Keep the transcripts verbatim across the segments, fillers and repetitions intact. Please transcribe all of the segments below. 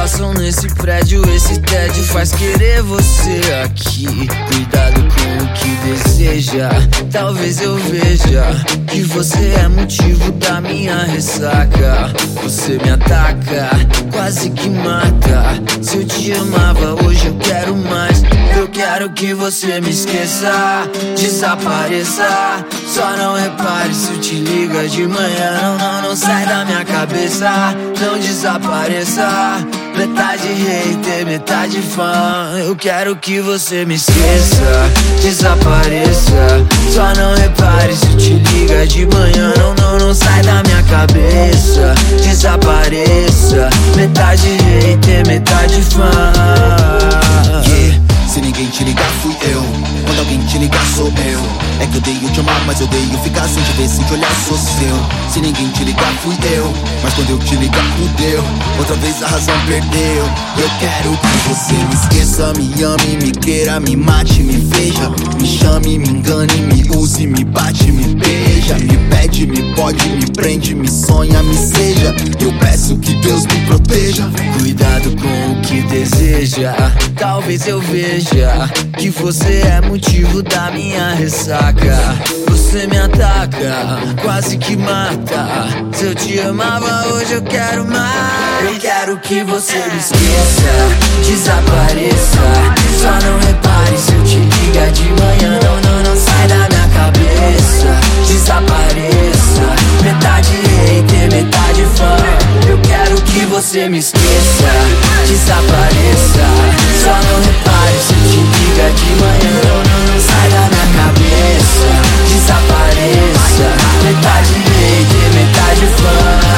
passam nesse prédio, esse tédio faz querer você aqui. Cuidado com o que deseja, talvez eu veja que você é motivo da minha ressaca. Você me ataca, quase que mata. Se eu te amava, hoje eu quero mais. Eu quero que você me esqueça, desapareça. Só não repare se eu te liga de manhã. Não, não, não sai da minha cabeça. Não desapareça. Metade hater, metade fã. Eu quero que você me esqueça, desapareça. Só não repare se eu te liga de manhã. Não, não, não sai da minha cabeça. Desapareça. Metade hater, metade fã. Yeah. Se ninguém te ligar, fui eu. Quando alguém te ligar, sou eu. É que eu odeio te amar, mas eu odeio ficar sem te ver, sem te olhar, sou seu. Se ninguém te ligar, fui eu. Mas quando eu te ligar, fudeu. Outra vez a razão perdeu. Eu quero que você me esqueça, me ame, me queira, me mate, me veja. Me chame, me engane, me use, me bate, me beija. Me pede, me pode, me prende, me sonha, me seja. Eu peço que Deus me proteja. Cuidado com o que deseja, talvez eu veja que você é motivo da minha ressaca. Você me ataca, quase que mata. Se eu te amava, hoje eu quero mais. Eu quero que você me esqueça, desapareça. Só não repare se eu te ligar de manhã. Não, não, não sai da minha cabeça. Desapareça. Metade hater, metade fã. Eu quero que você me esqueça, desapareça. Só não repare se eu te liga de manhã. Não, não, não sai da minha cabeça. Desapareça. Metade hater, metade fã.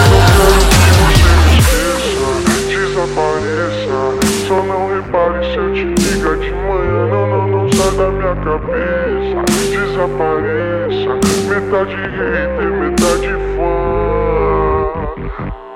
Desapareça. Só não repare se eu te liga de manhã. Não, não, não sai da minha cabeça. Desapareça. Metade hater, metade fã.